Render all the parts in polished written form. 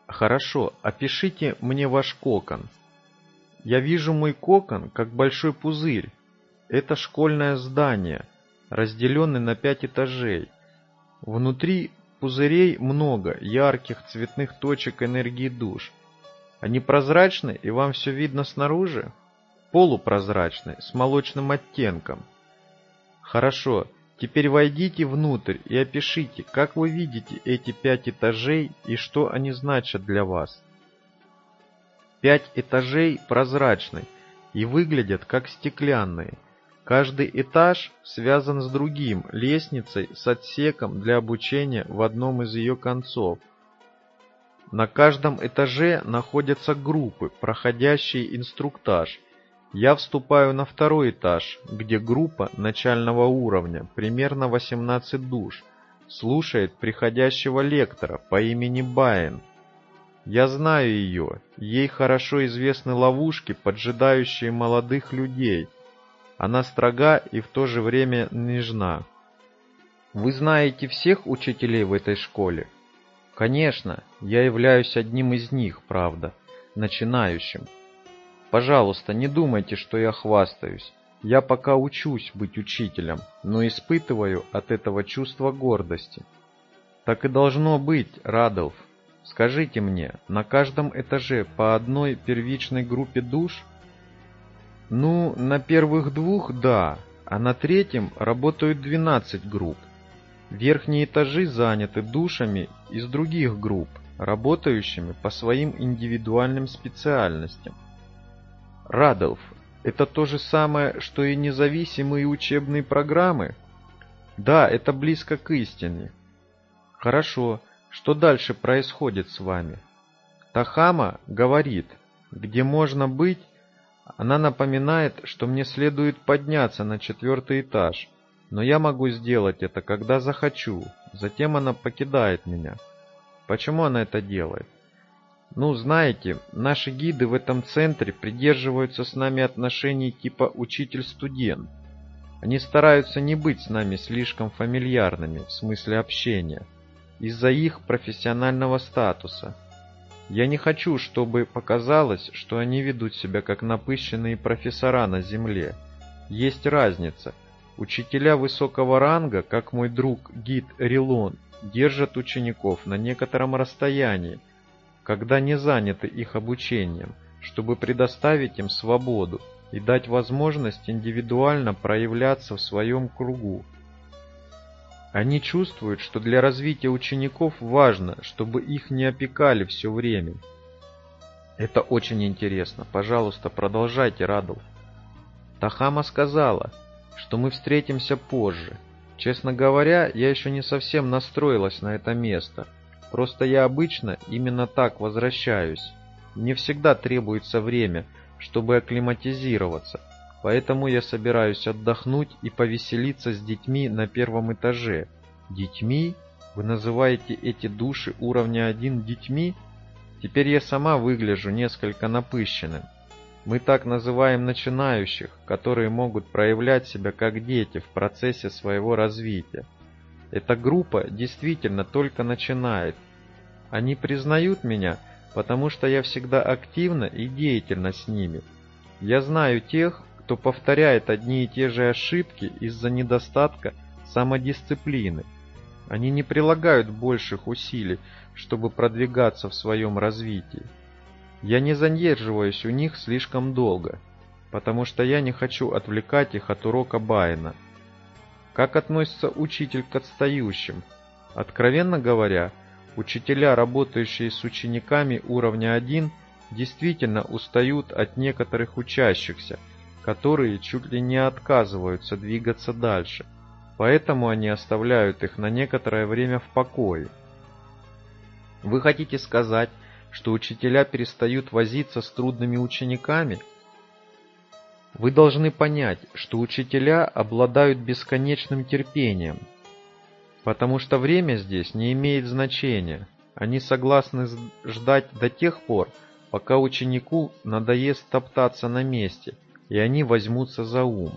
Хорошо, опишите мне ваш кокон. Я вижу мой кокон как большой пузырь. Это школьное здание, разделенное на 5 этажей. Внутри пузырей много ярких цветных точек энергии душ. Они прозрачны, и вам все видно снаружи? Полупрозрачны, с молочным оттенком. Хорошо, теперь войдите внутрь и опишите, как вы видите эти 5 этажей и что они значат для вас. 5 этажей прозрачны и выглядят как стеклянные. Каждый этаж связан с другим лестницей с отсеком для обучения в одном из ее концов. На каждом этаже находятся группы, проходящие инструктаж. Я вступаю на 2-й этаж, где группа начального уровня, примерно 18 душ, слушает приходящего лектора по имени Баен. Я знаю ее, ей хорошо известны ловушки, поджидающие молодых людей. Она строга и в то же время нежна. Вы знаете всех учителей в этой школе? Конечно, я являюсь одним из них, правда, начинающим. Пожалуйста, не думайте, что я хвастаюсь. Я пока учусь быть учителем, но испытываю от этого чувство гордости. Так и должно быть, Радольф. Скажите мне, на каждом этаже по одной первичной группе душ? Ну, на первых 2 – да, а на 3-м работают 12 групп. Верхние этажи заняты душами из других групп, работающими по своим индивидуальным специальностям. Радольф, это то же самое, что и независимые учебные программы? Да, это близко к истине. Хорошо, что дальше происходит с вами? Тахама говорит, где можно быть. Она напоминает, что мне следует подняться на 4-й этаж, но я могу сделать это, когда захочу. Затем она покидает меня. Почему она это делает? Ну, знаете, наши гиды в этом центре придерживаются с нами отношений типа учитель-студент. Они стараются не быть с нами слишком фамильярными в смысле общения, из-за их профессионального статуса. Я не хочу, чтобы показалось, что они ведут себя как напыщенные профессора на земле. Есть разница. Учителя высокого ранга, как мой друг-гид Рилон, держат учеников на некотором расстоянии, когда не заняты их обучением, чтобы предоставить им свободу и дать возможность индивидуально проявляться в своем кругу. Они чувствуют, что для развития учеников важно, чтобы их не опекали все время. Это очень интересно. Пожалуйста, продолжайте, Радольф. Тахама сказала, что мы встретимся позже. Честно говоря, я еще не совсем настроилась на это место. Просто я обычно именно так возвращаюсь. Мне всегда требуется время, чтобы акклиматизироваться. Поэтому я собираюсь отдохнуть и повеселиться с детьми на 1-м этаже. Детьми? Вы называете эти души уровня 1 детьми? Теперь я сама выгляжу несколько напыщенным. Мы так называем начинающих, которые могут проявлять себя как дети в процессе своего развития. Эта группа действительно только начинает. Они признают меня, потому что я всегда активна и деятельна с ними. Я знаю тех, кто повторяет одни и те же ошибки из-за недостатка самодисциплины. Они не прилагают больших усилий, чтобы продвигаться в своем развитии. Я не задерживаюсь у них слишком долго, потому что я не хочу отвлекать их от урока Баена. Как относится учитель к отстающим? Откровенно говоря, учителя, работающие с учениками уровня 1, действительно устают от некоторых учащихся, которые чуть ли не отказываются двигаться дальше, поэтому они оставляют их на некоторое время в покое. Вы хотите сказать, что учителя перестают возиться с трудными учениками? Вы должны понять, что учителя обладают бесконечным терпением, потому что время здесь не имеет значения. Они согласны ждать до тех пор, пока ученику надоест топтаться на месте, и они возьмутся за ум.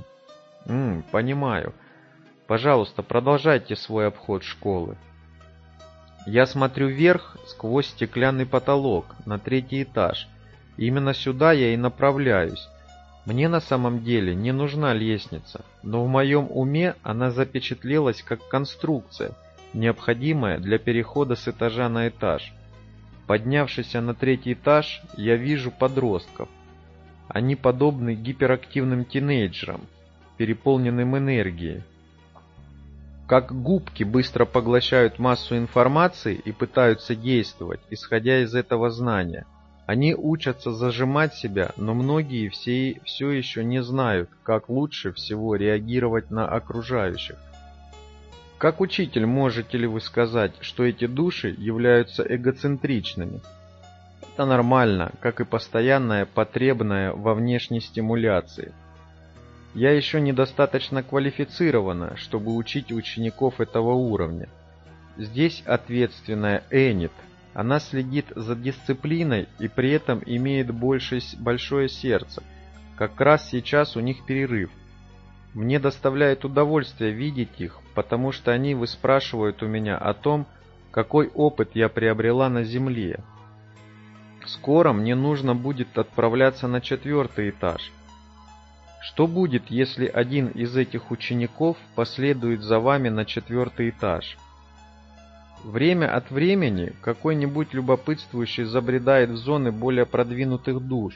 Понимаю. Пожалуйста, продолжайте свой обход школы. Я смотрю вверх сквозь стеклянный потолок на 3-й этаж. Именно сюда я и направляюсь. Мне на самом деле не нужна лестница, но в моем уме она запечатлелась как конструкция, необходимая для перехода с этажа на этаж. Поднявшись на 3-й этаж, я вижу подростков. Они подобны гиперактивным тинейджерам, переполненным энергией. Как губки быстро поглощают массу информации и пытаются действовать, исходя из этого знания. Они учатся зажимать себя, но многие все еще не знают, как лучше всего реагировать на окружающих. Как учитель, можете ли вы сказать, что эти души являются эгоцентричными? Это нормально, как и постоянная потребная во внешней стимуляции. Я еще недостаточно квалифицирована, чтобы учить учеников этого уровня. Здесь ответственная Энит. Она следит за дисциплиной и при этом имеет большое сердце. Как раз сейчас у них перерыв. Мне доставляет удовольствие видеть их, потому что они выспрашивают у меня о том, какой опыт я приобрела на Земле. Скоро мне нужно будет отправляться на 4-й этаж. Что будет, если один из этих учеников последует за вами на 4-й этаж? Время от времени какой-нибудь любопытствующий забредает в зоны более продвинутых душ.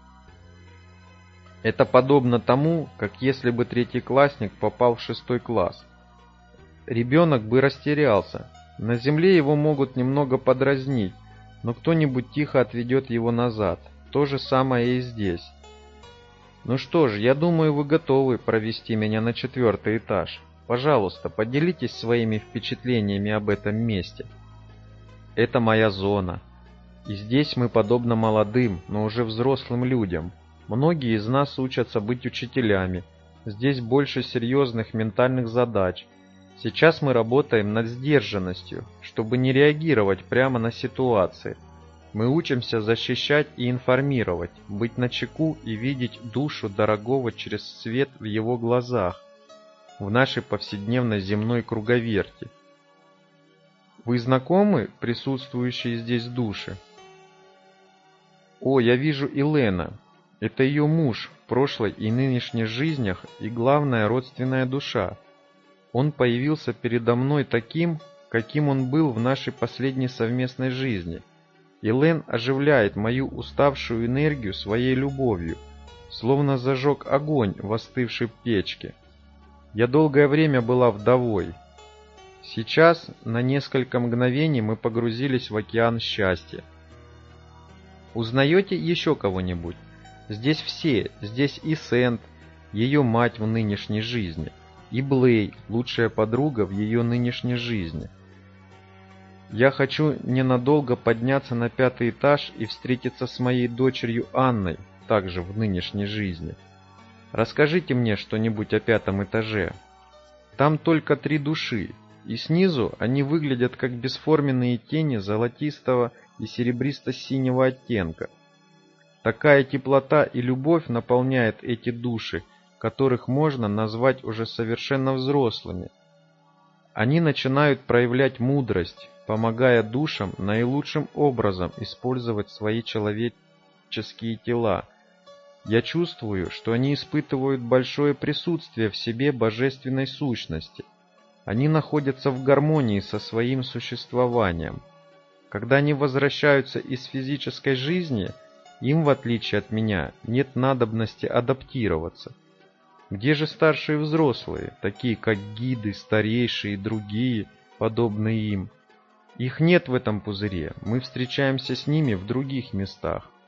Это подобно тому, как если бы 3-й классник попал в 6-й класс. Ребенок бы растерялся. На Земле его могут немного подразнить, но кто-нибудь тихо отведет его назад. То же самое и здесь. Ну что ж, я думаю, вы готовы провести меня на 4-й этаж. Пожалуйста, поделитесь своими впечатлениями об этом месте. Это моя зона. И здесь мы подобно молодым, но уже взрослым людям. Многие из нас учатся быть учителями. Здесь больше серьезных ментальных задач. Сейчас мы работаем над сдержанностью, чтобы не реагировать прямо на ситуации. Мы учимся защищать и информировать, быть начеку и видеть душу дорогого через свет в его глазах, в нашей повседневной земной круговерти. Вы знакомы, присутствующие здесь души? О, я вижу Илена. Это ее муж в прошлой и нынешней жизнях и главная родственная душа. Он появился передо мной таким, каким он был в нашей последней совместной жизни. Илен оживляет мою уставшую энергию своей любовью, словно зажег огонь в остывшей печке. Я долгое время была вдовой. Сейчас на несколько мгновений мы погрузились в океан счастья. Узнаете еще кого-нибудь? Здесь все, здесь и Сэнд, ее мать в нынешней жизни, и Блей, лучшая подруга в ее нынешней жизни. Я хочу ненадолго подняться на 5-й этаж и встретиться с моей дочерью Анной, также в нынешней жизни. Расскажите мне что-нибудь о 5-м этаже. Там только 3 души, и снизу они выглядят как бесформенные тени золотистого и серебристо-синего оттенка. Такая теплота и любовь наполняет эти души, которых можно назвать уже совершенно взрослыми. Они начинают проявлять мудрость, помогая душам наилучшим образом использовать свои человеческие тела. Я чувствую, что они испытывают большое присутствие в себе божественной сущности. Они находятся в гармонии со своим существованием. Когда они возвращаются из физической жизни, им, в отличие от меня, нет надобности адаптироваться. Где же старшие взрослые, такие как гиды, старейшие и другие, подобные им? Их нет в этом пузыре, мы встречаемся с ними в других местах.